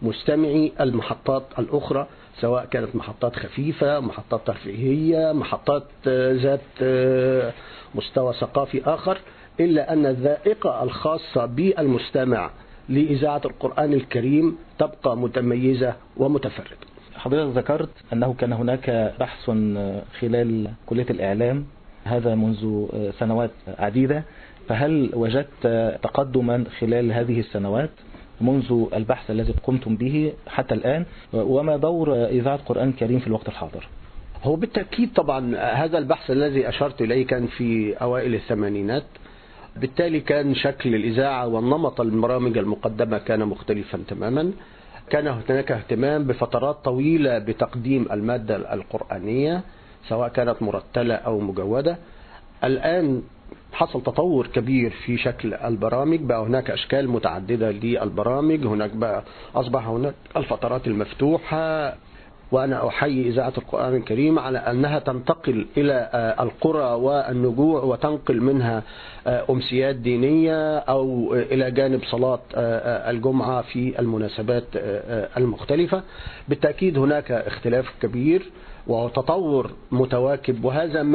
مستمعي المحطات الأخرى، سواء كانت محطات خفيفة، محطات ترفيهية، محطات ذات مستوى ثقافي آخر، إلا أن الذائقة الخاصة بالمستمع لإذاعة القرآن الكريم تبقى متميزة ومتفردة. حضرتك ذكرت أنه كان هناك بحث خلال كلية الإعلام، هذا منذ سنوات عديدة، فهل وجدت تقدما خلال هذه السنوات منذ البحث الذي قمتم به حتى الآن؟ وما دور إذاعة القرآن الكريم في الوقت الحاضر؟ هو بالتأكيد طبعا هذا البحث الذي أشرت إليه كان في أوائل الثمانينات، بالتالي كان شكل الإذاعة والنمط البرامج المقدمة كان مختلفا تماما. كان هناك اهتمام بفترات طويلة بتقديم المادة القرآنية سواء كانت مرتلة أو مجودة. الآن حصل تطور كبير في شكل البرامج، بقى هناك أشكال متعددة للبرامج، أصبح هناك الفترات المفتوحة. وأنا أحيي إذاعة القرآن الكريم على أنها تنتقل إلى القرى والنجوع وتنقل منها أمسيات دينية أو إلى جانب صلاة الجمعة في المناسبات المختلفة. بالتأكيد هناك اختلاف كبير وتطور متواكب، وهذا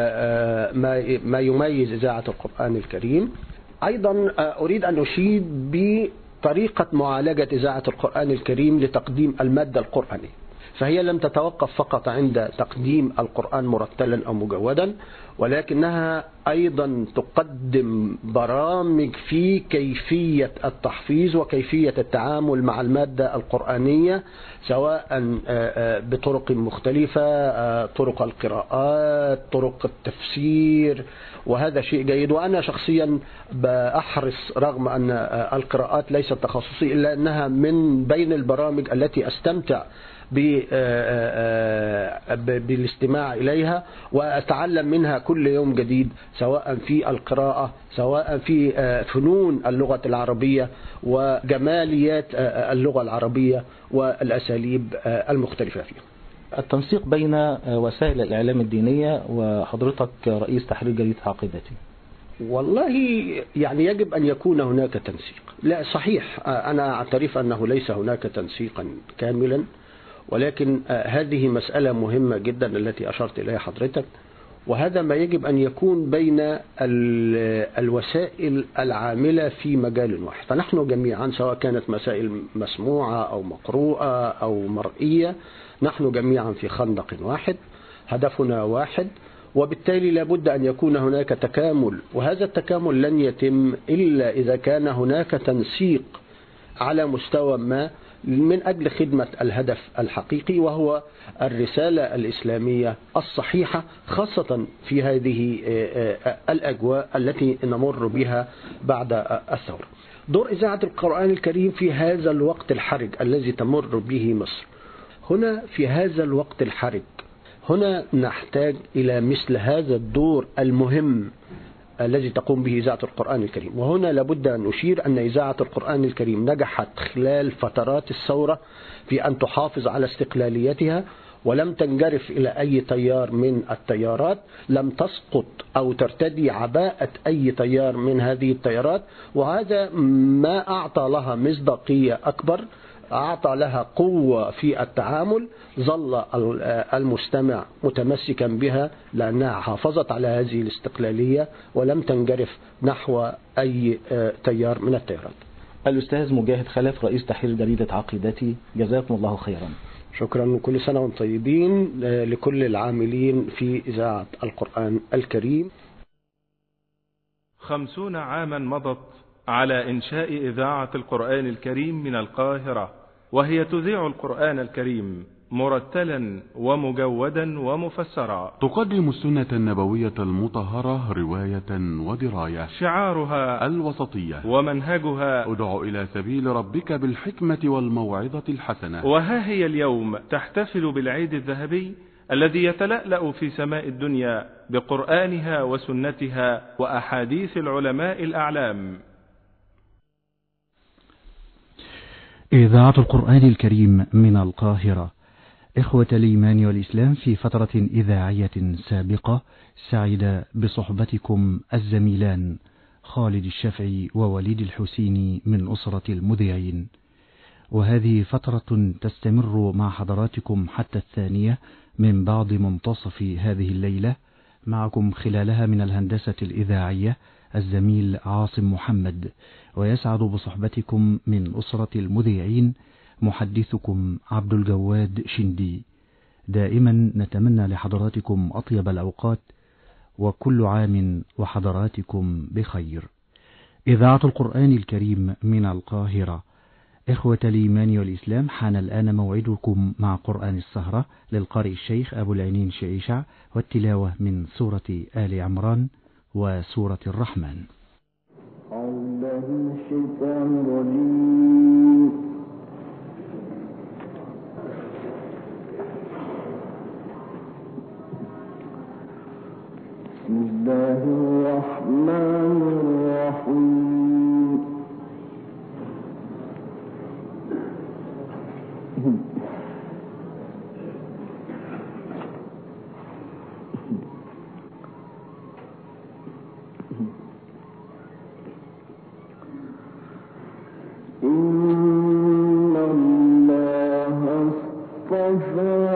ما يميز إذاعة القرآن الكريم. أيضا أريد أن أشيد بطريقة معالجة إذاعة القرآن الكريم لتقديم المادة القرآنية، فهي لم تتوقف فقط عند تقديم القرآن مرتلا أو مجودا، ولكنها أيضا تقدم برامج في كيفية التحفيظ وكيفية التعامل مع المادة القرآنية، سواء بطرق مختلفة، طرق القراءات، طرق التفسير، وهذا شيء جيد. وأنا شخصيا بأحرص رغم أن القراءات ليست تخصصي إلا أنها من بين البرامج التي أستمتع بالاستماع إليها وأتعلم منها كل يوم جديد، سواء في القراءة، سواء في فنون اللغة العربية وجماليات اللغة العربية والأساليب المختلفة فيها. التنسيق بين وسائل الإعلام الدينية وحضرتك رئيس تحرير جريدة عقيدتي، والله يعني يجب أن يكون هناك تنسيق. لا صحيح، أنا أعترف أنه ليس هناك تنسيقا كاملا، ولكن هذه مسألة مهمة جدا التي أشرت إليها حضرتك، وهذا ما يجب أن يكون بين الوسائل العاملة في مجال واحد. فنحن جميعا سواء كانت مسائل مسموعة أو مقروءة أو مرئية، نحن جميعا في خندق واحد، هدفنا واحد، وبالتالي لابد أن يكون هناك تكامل، وهذا التكامل لن يتم إلا إذا كان هناك تنسيق على مستوى ما من أجل خدمة الهدف الحقيقي، وهو الرسالة الإسلامية الصحيحة، خاصة في هذه الأجواء التي نمر بها بعد الثورة. دور إذاعة القرآن الكريم في هذا الوقت الحرج الذي تمر به مصر، هنا في هذا الوقت الحرج هنا نحتاج إلى مثل هذا الدور المهم الذي تقوم به إذاعة القرآن الكريم. وهنا لابد أن نشير أن إذاعة القرآن الكريم نجحت خلال فترات الثورة في أن تحافظ على استقلاليتها، ولم تنجرف إلى أي تيار من التيارات، لم تسقط أو ترتدي عباءة أي تيار من هذه التيارات، وهذا ما أعطى لها مصداقية أكبر، أعطى لها قوة في التعامل، ظل المستمع متمسكا بها لأنها حافظت على هذه الاستقلالية ولم تنجرف نحو أي تيار من التيارات. الأستاذ مجاهد خلف رئيس تحرير جريدة عقيدتي، جزاكم الله خيرا. شكرا، وكل سنة وانتم طيبين لكل العاملين في إذاعة القرآن الكريم. 50 عاما مضت على إنشاء إذاعة القرآن الكريم من القاهرة، وهي تذيع القرآن الكريم مرتلا ومجودا ومفسرا، تقدم السنة النبوية المطهرة رواية ودراية، شعارها الوسطية ومنهجها ادع إلى سبيل ربك بالحكمة والموعظة الحسنة. وها هي اليوم تحتفل بالعيد الذهبي الذي يتلألأ في سماء الدنيا بقرآنها وسنتها وأحاديث العلماء الأعلام. إذاعة القرآن الكريم من القاهرة. إخوة الإيمان والإسلام، في فترة إذاعية سابقة سعد بصحبتكم الزميلان خالد الشافعي ووليد الحسيني من أسرة المذيعين، وهذه فترة تستمر مع حضراتكم حتى 2 من بعد منتصف هذه الليلة. معكم خلالها من الهندسة الإذاعية الزميل عاصم محمد، ويسعد بصحبتكم من أسرة المذيعين محدثكم عبد الجواد شندي. دائما نتمنى لحضراتكم أطيب الأوقات، وكل عام وحضراتكم بخير. إذاعة القرآن الكريم من القاهرة. إخوة الإيمان والإسلام، حان الآن موعدكم مع قرآن السهرة للقارئ الشيخ أبو العينين شعيشع، والتلاوة من سورة آل عمران وسورة الرحمن. بسم الله الرحمن الرحيم. إن الله اصطفى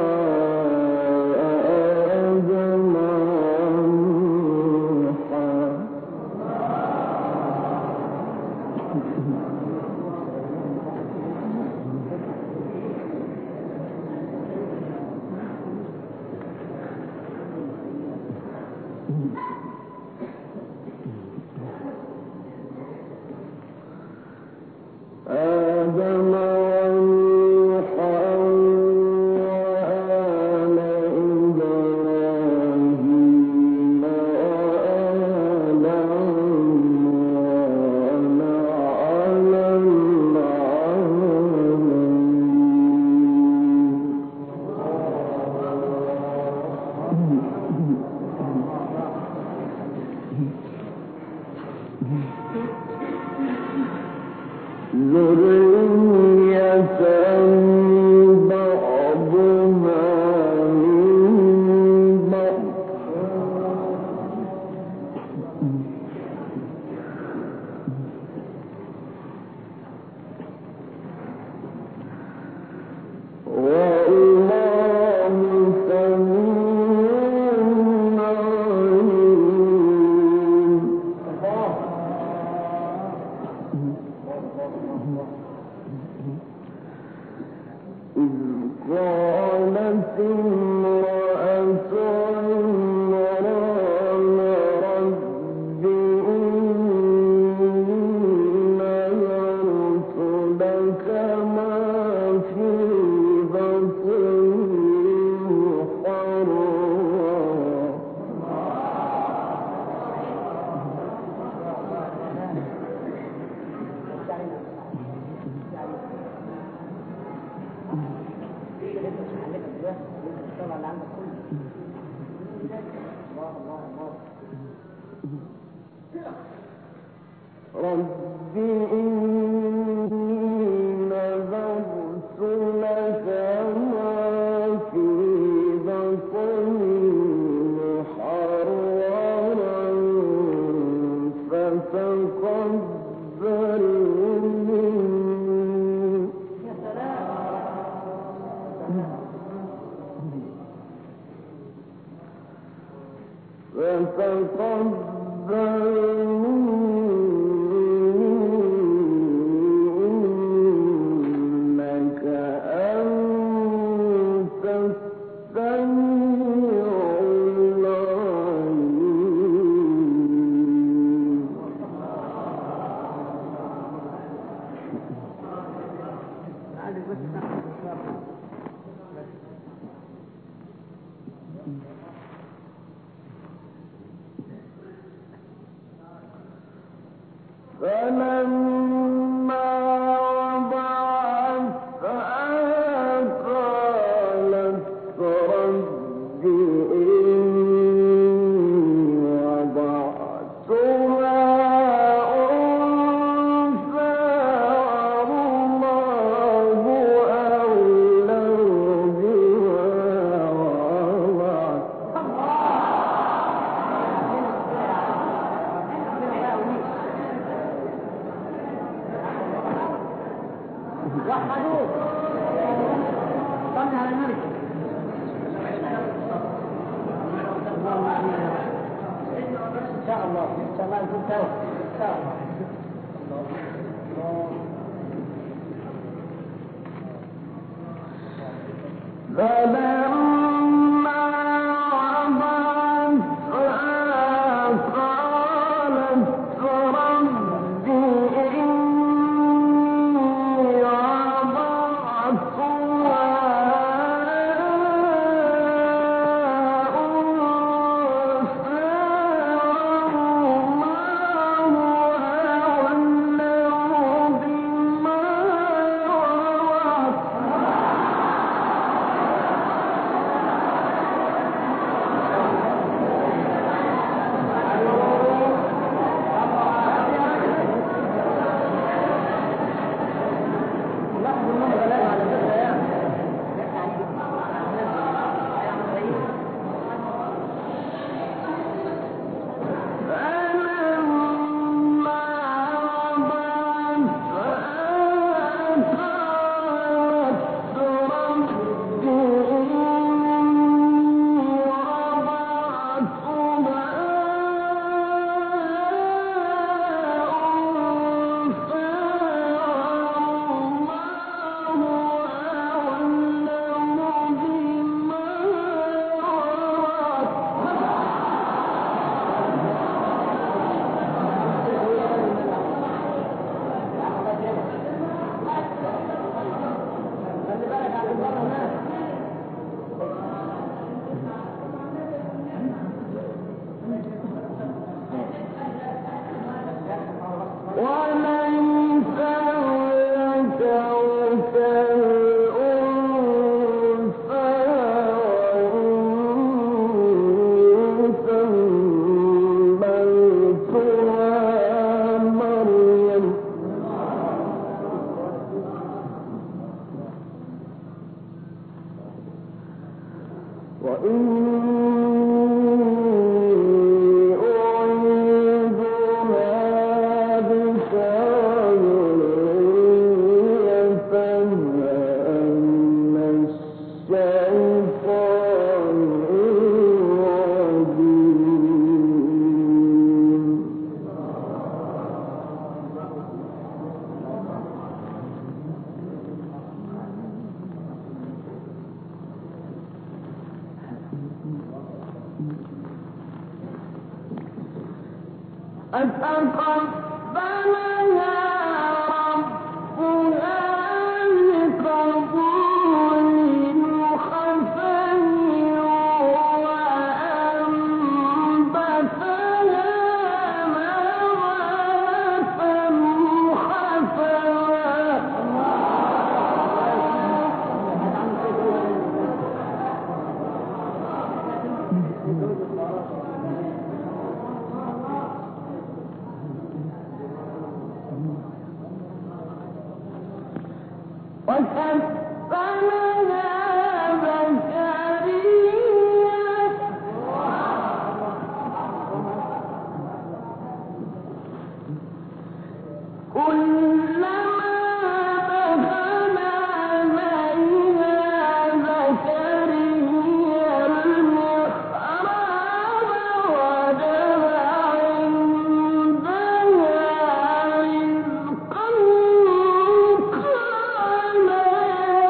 قال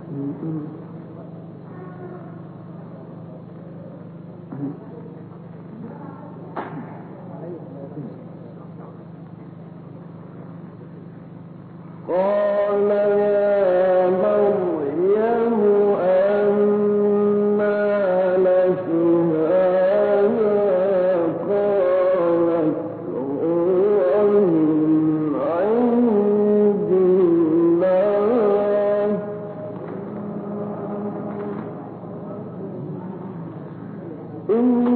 قال يا مريم أنى لك هذا قالت هو من عند الله إن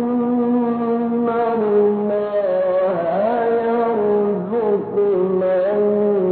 الله يرزق من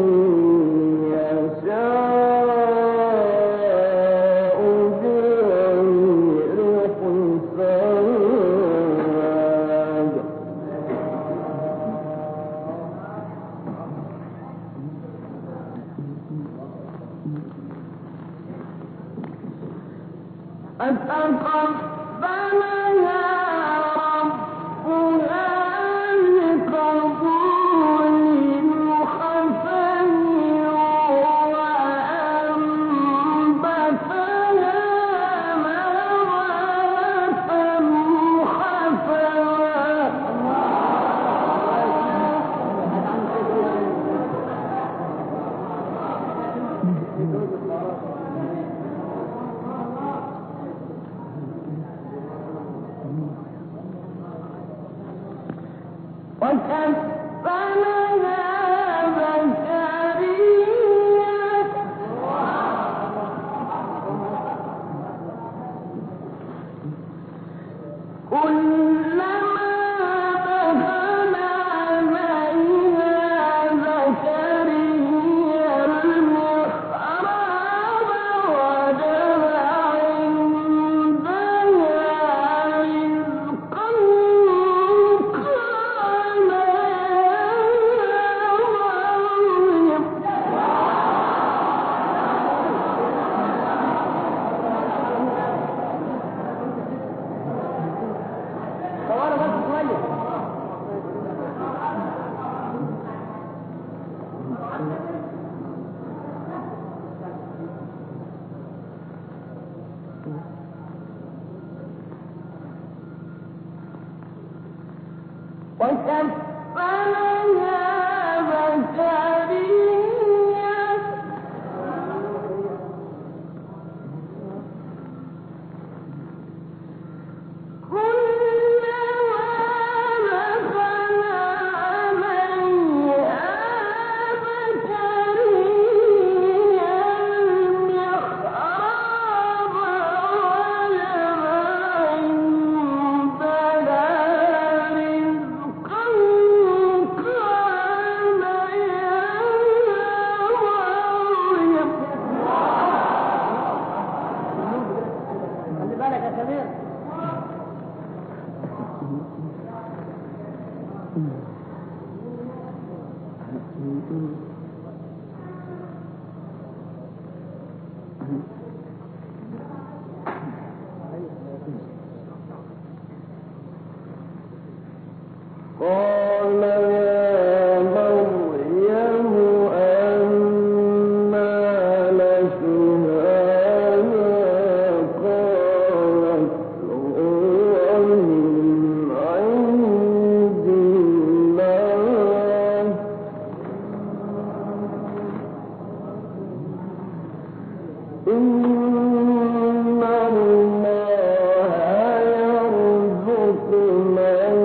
قال يا مريم أنى لك هذا قالت هو من عند الله إن الله يرزق من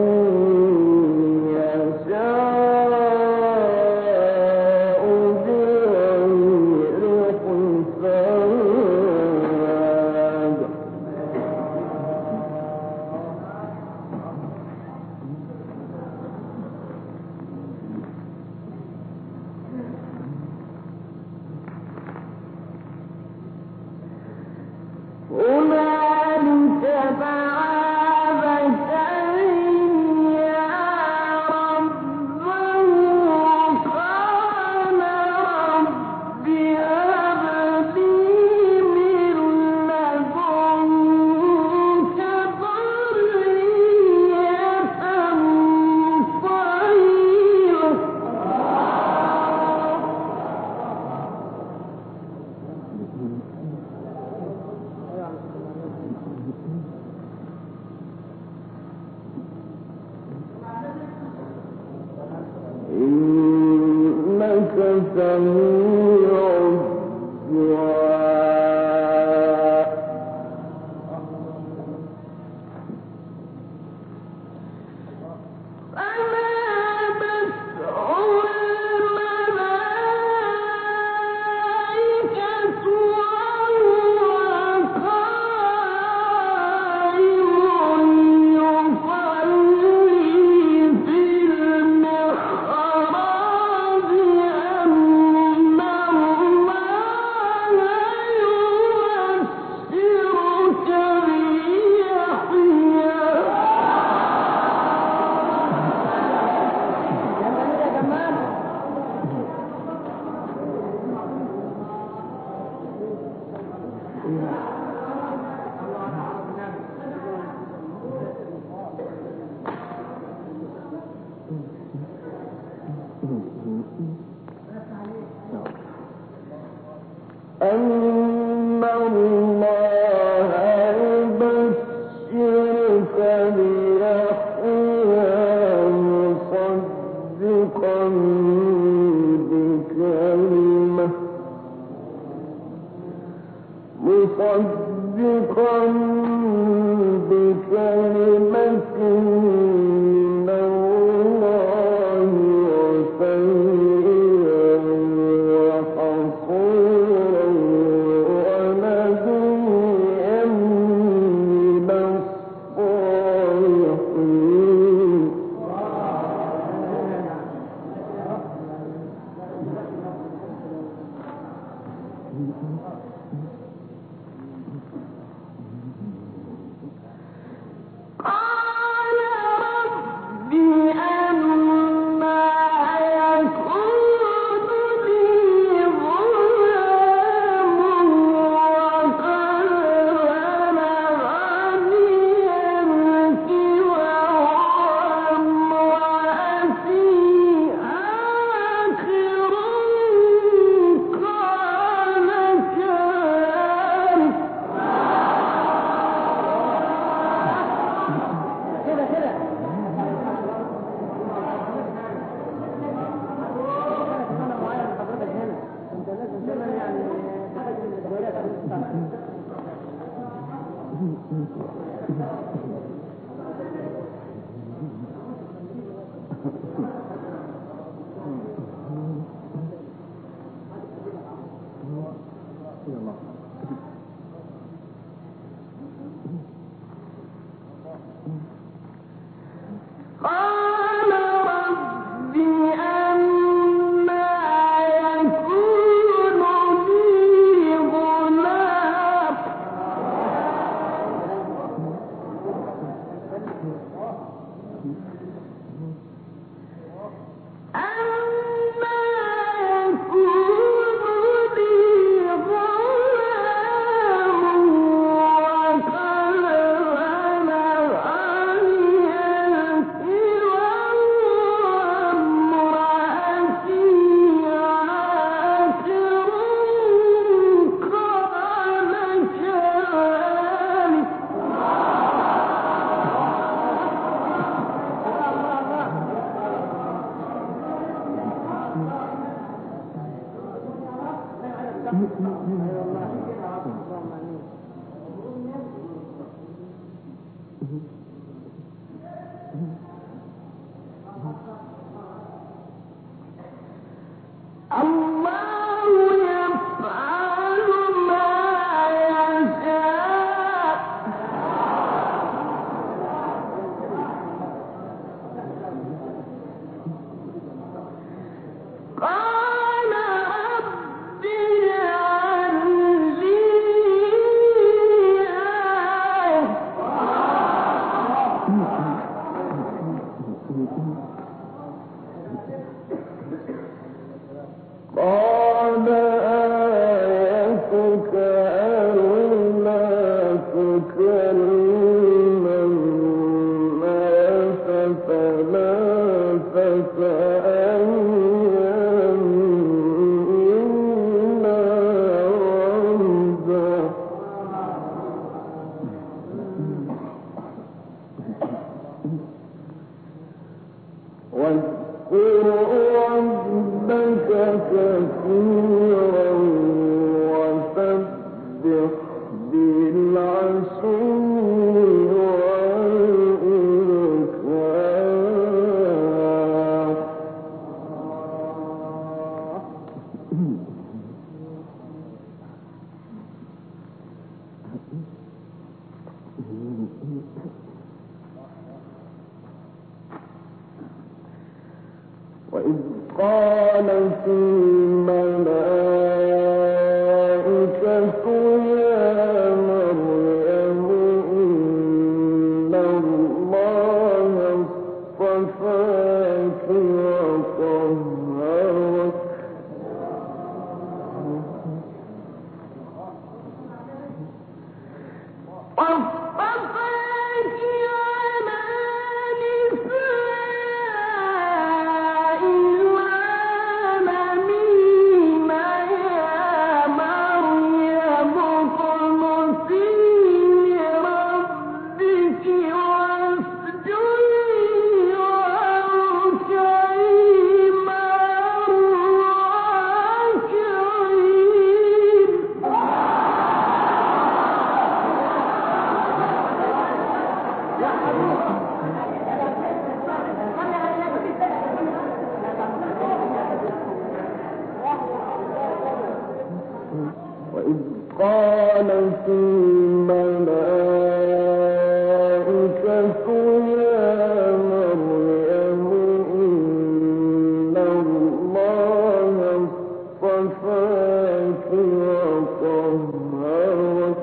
واذكر ربك وإذ قالت الملائكة يا مريم إن الله اصطفاك وطهرك وإذ قالت الملائكة يا مريم إن الله اصطفاك وطهرك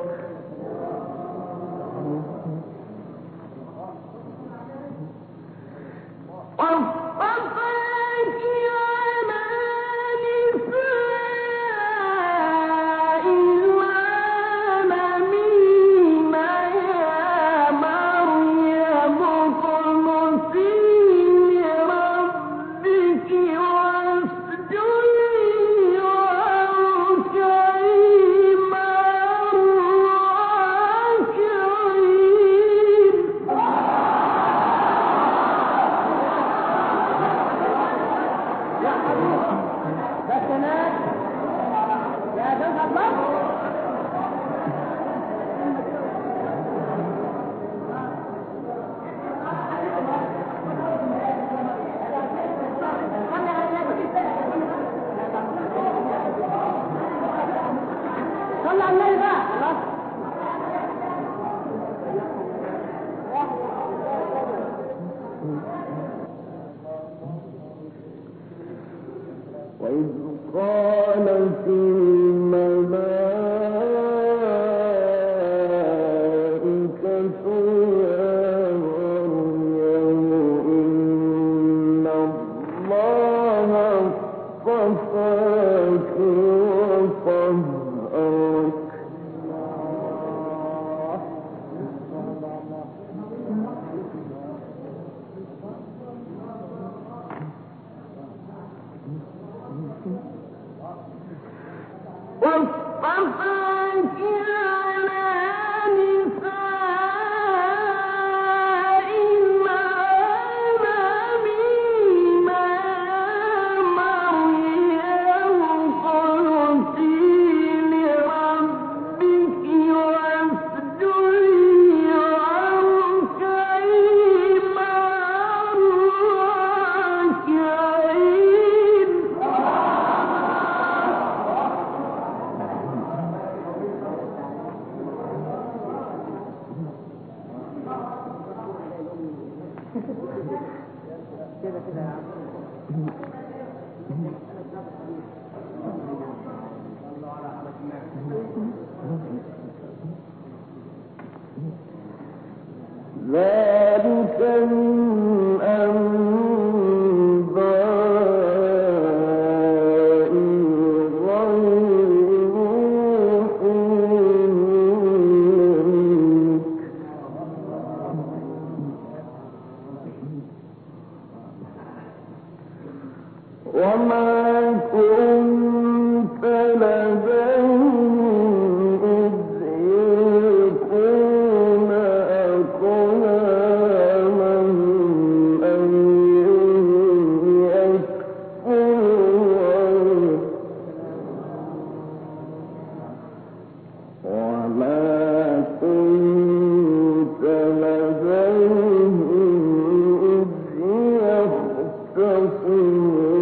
وإذ قالت الملائكة يا مريم إن الله اصطفاك وطهرك واصطفاك على نساء العالمين مريم اقنتي لربك واسجدي واركعي مع الراكعين ذلك من أنباء الغيب نوحيه وما كنت لديهم إذ يلقون أقلامهم أيهم يكفر وما كنت لديهم إذ يختصمون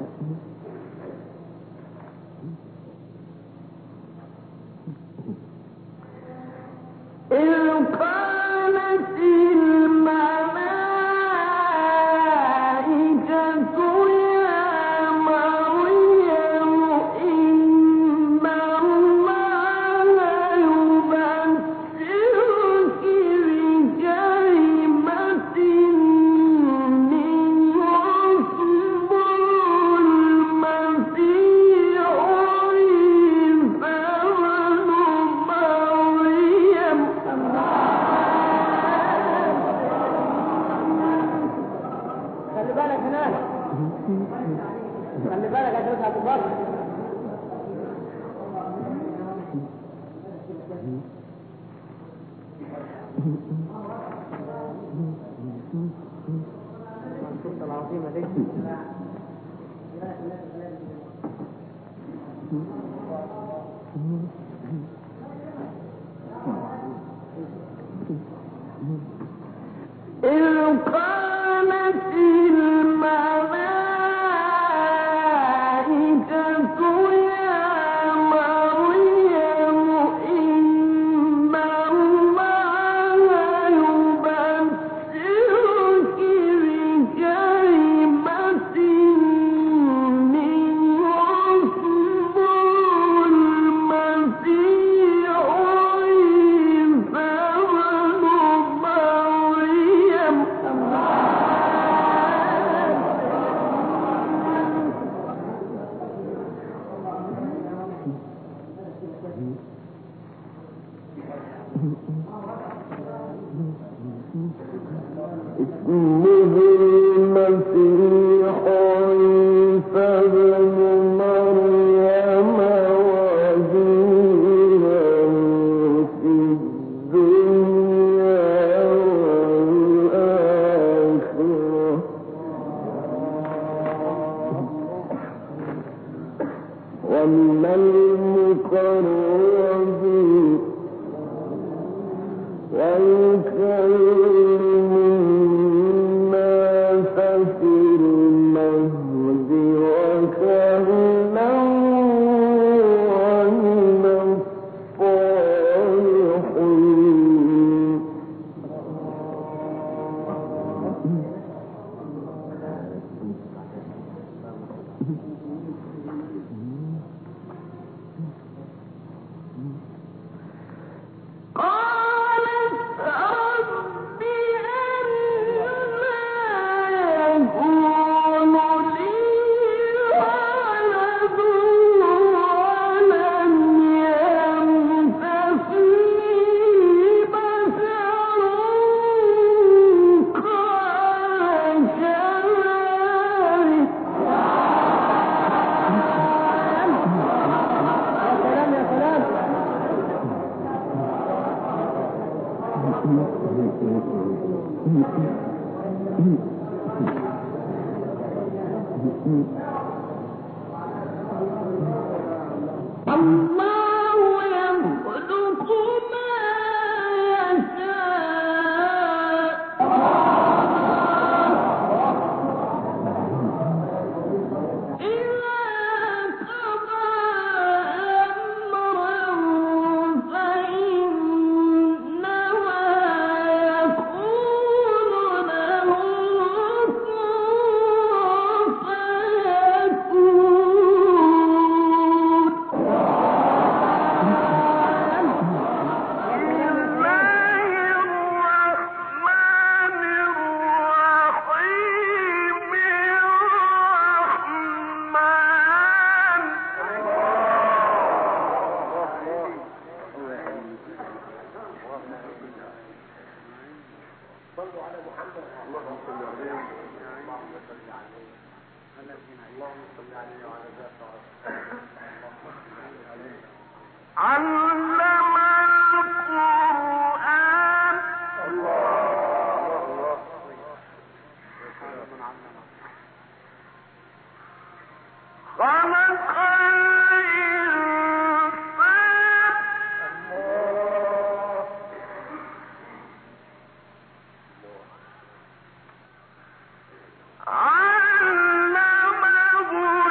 علمه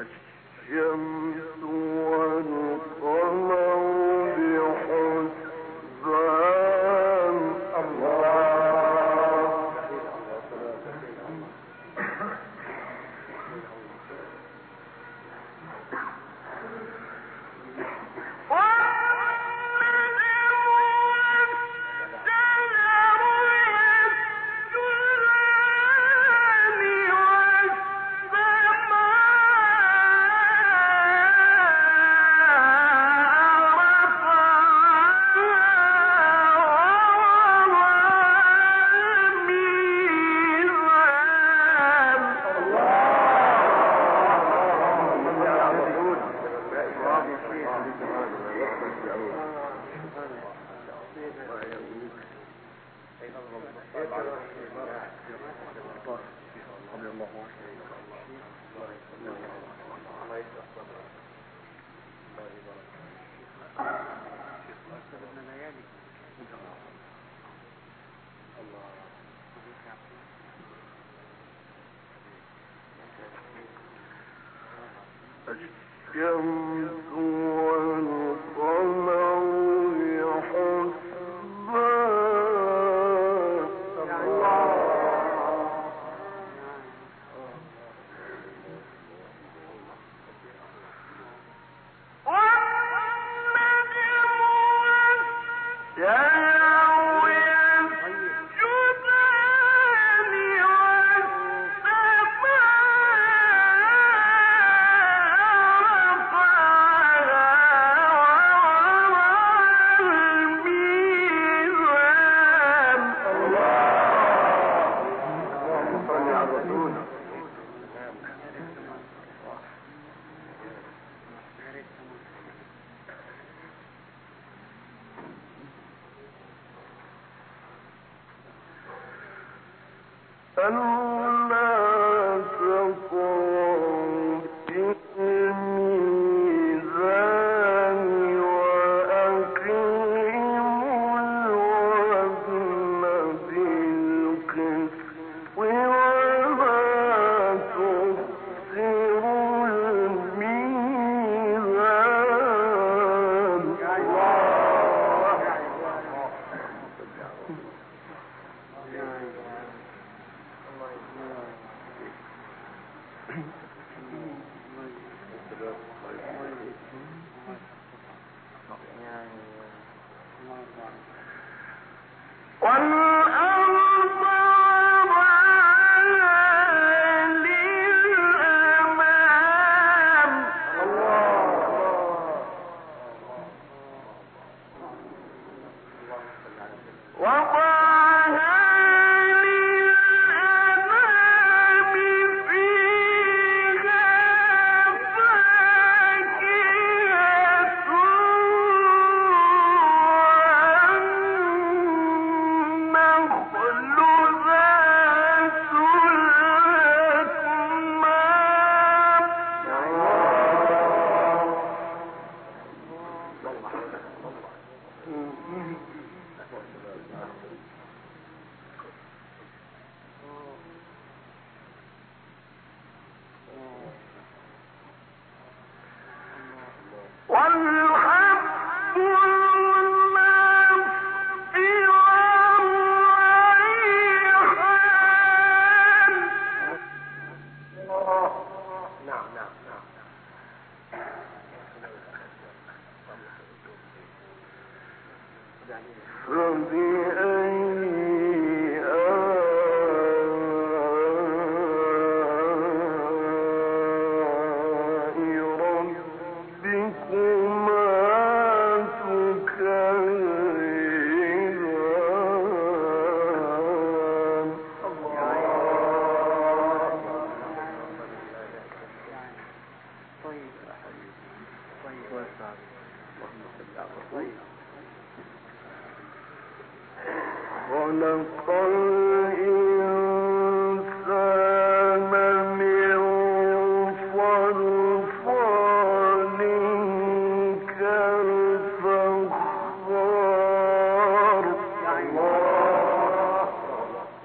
الشمس والقمر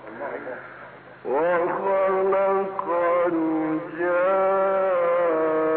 وخلق الجان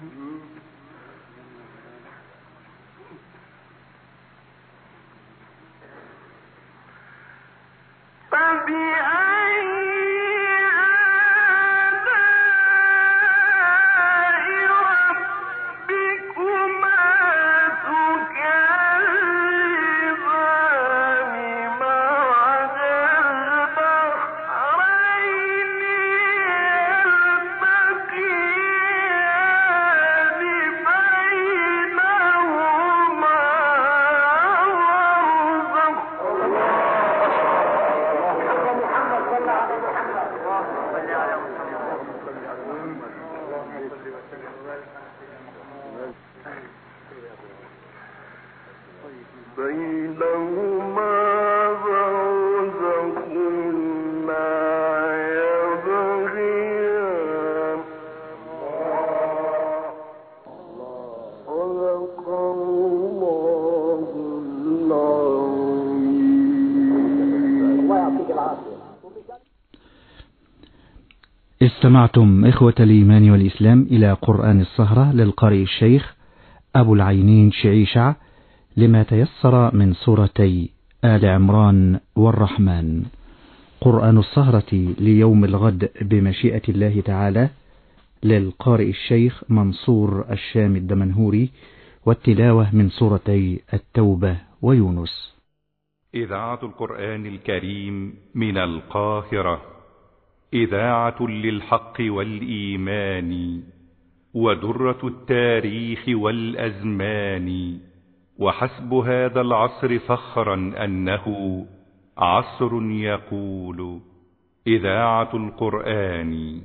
استمعتم إخوة الإيمان والإسلام إلى قرآن السهرة للقارئ الشيخ أبو العينين شعيشع لما تيسر من سورتي آل عمران والرحمن. قرآن السهرة ليوم الغد بمشيئة الله تعالى للقارئ الشيخ منصور الشام الدمنهوري، والتلاوة من سورتي التوبة ويونس. إذاعة القرآن الكريم من القاهرة، إذاعة للحق والإيمان ودرة التاريخ والأزمان. وحسب هذا العصر فخرا أنه عصر يقول إذاعة القرآن.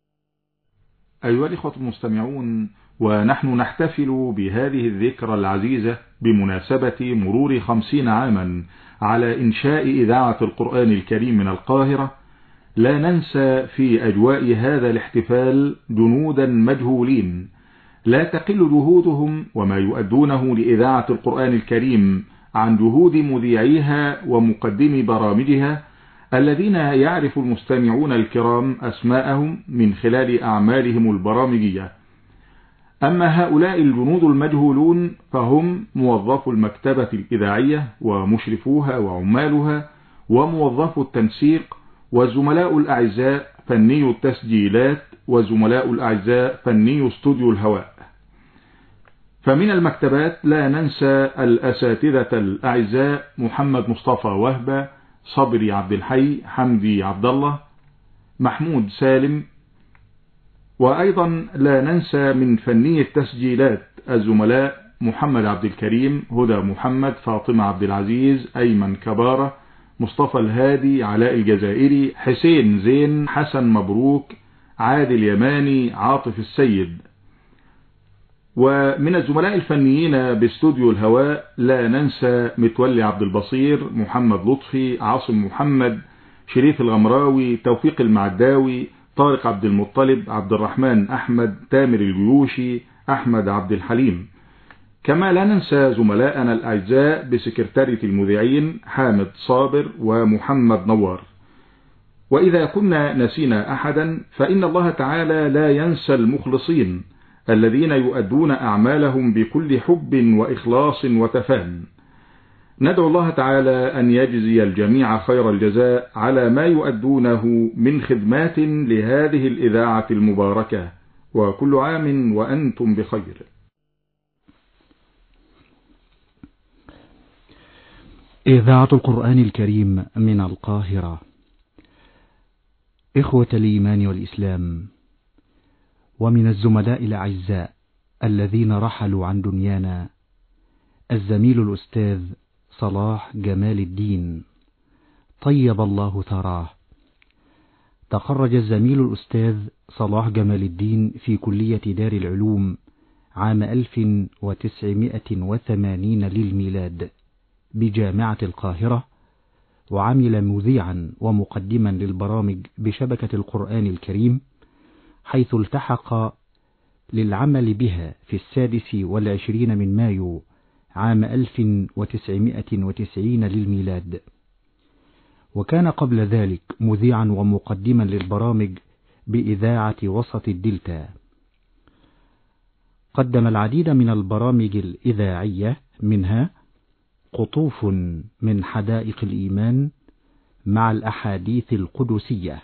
أيها الإخوة المستمعون، ونحن نحتفل بهذه الذكرى العزيزة بمناسبة مرور 50 عاما على إنشاء إذاعة القرآن الكريم من القاهرة، لا ننسى في أجواء هذا الاحتفال جنودا مجهولين لا تقل جهودهم وما يؤدونه لإذاعة القرآن الكريم عن جهود مذيعيها ومقدمي برامجها، الذين يعرف المستمعون الكرام أسماءهم من خلال أعمالهم البرامجية. أما هؤلاء الجنود المجهولون فهم موظفو المكتبة الإذاعية ومشرفوها وعمالها، وموظفو التنسيق، والزملاء الأعزاء فني التسجيلات، والزملاء الأعزاء فني استوديو الهواء. فمن المكتبات لا ننسى الأساتذة الأعزاء محمد مصطفى وهبة، صبري عبد الحي، حمدي عبد الله، محمود سالم. وأيضا لا ننسى من فني التسجيلات الزملاء محمد عبد الكريم، هدى محمد، فاطمة عبد العزيز، أيمن كبارة، مصطفى الهادي، علاء الجزائري، حسين زين، حسن مبروك، عادل يماني، عاطف السيد. ومن الزملاء الفنيين باستوديو الهواء لا ننسى متولي عبد البصير، محمد لطفي، عاصم محمد، شريف الغمراوي، توفيق المعداوي، طارق عبد المطلب، عبد الرحمن أحمد، تامر الجيوشي، أحمد عبد الحليم. كما لا ننسى زملاءنا الأعزاء بسكرتارية المذيعين حامد صابر ومحمد نوار. وإذا كنا نسينا أحدا فإن الله تعالى لا ينسى المخلصين الذين يؤدون أعمالهم بكل حب وإخلاص وتفان. ندعو الله تعالى أن يجزي الجميع خير الجزاء على ما يؤدونه من خدمات لهذه الإذاعة المباركة، وكل عام وأنتم بخير. إذاعة القرآن الكريم من القاهرة. إخوة الإيمان والإسلام، ومن الزملاء الأعزاء الذين رحلوا عن دنيانا الزميل الأستاذ صلاح جمال الدين، طيب الله ثراه. تخرج الزميل الأستاذ صلاح جمال الدين في كلية دار العلوم عام 1980 للميلاد بجامعة القاهرة، وعمل مذيعا ومقدما للبرامج بشبكة القرآن الكريم، حيث التحق للعمل بها في 26 من مايو عام 1990 للميلاد. وكان قبل ذلك مذيعا ومقدما للبرامج بإذاعة وسط الدلتا. قدم العديد من البرامج الإذاعية، منها قطوف من حدائق الإيمان مع الأحاديث القدسية.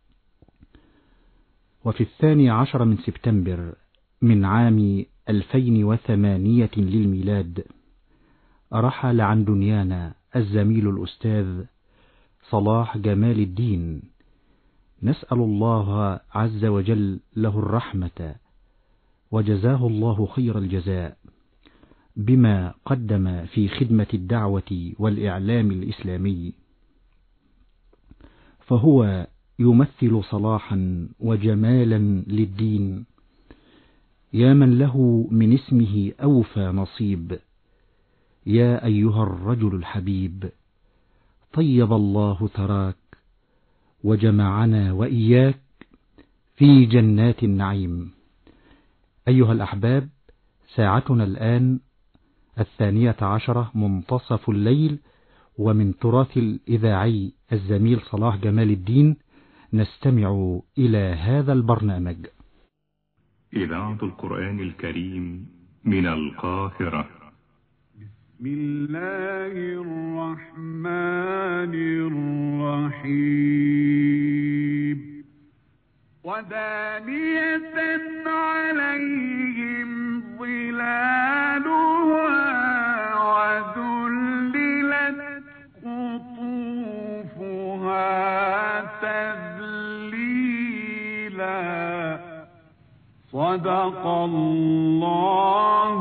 وفي 12 من سبتمبر من عام 2008 للميلاد رحل عن دنيانا الزميل الأستاذ صلاح جمال الدين، نسأل الله عز وجل له الرحمة وجزاه الله خير الجزاء بما قدم في خدمة الدعوة والإعلام الإسلامي، فهو يمثل صلاحا وجمالا للدين، يا من له من اسمه أوفى نصيب. يا أيها الرجل الحبيب، طيب الله ثراك وجمعنا وإياك في جنات النعيم. أيها الأحباب، ساعتنا الآن 12 منتصف الليل، ومن تراث الإذاعي الزميل صلاح جمال الدين نستمع إلى هذا البرنامج. إذاعة القرآن الكريم من القاهرة. بسم الله الرحمن الرحيم. ودانية عليهم ظلالها وذللت قطوفها تذليلا. صدق الله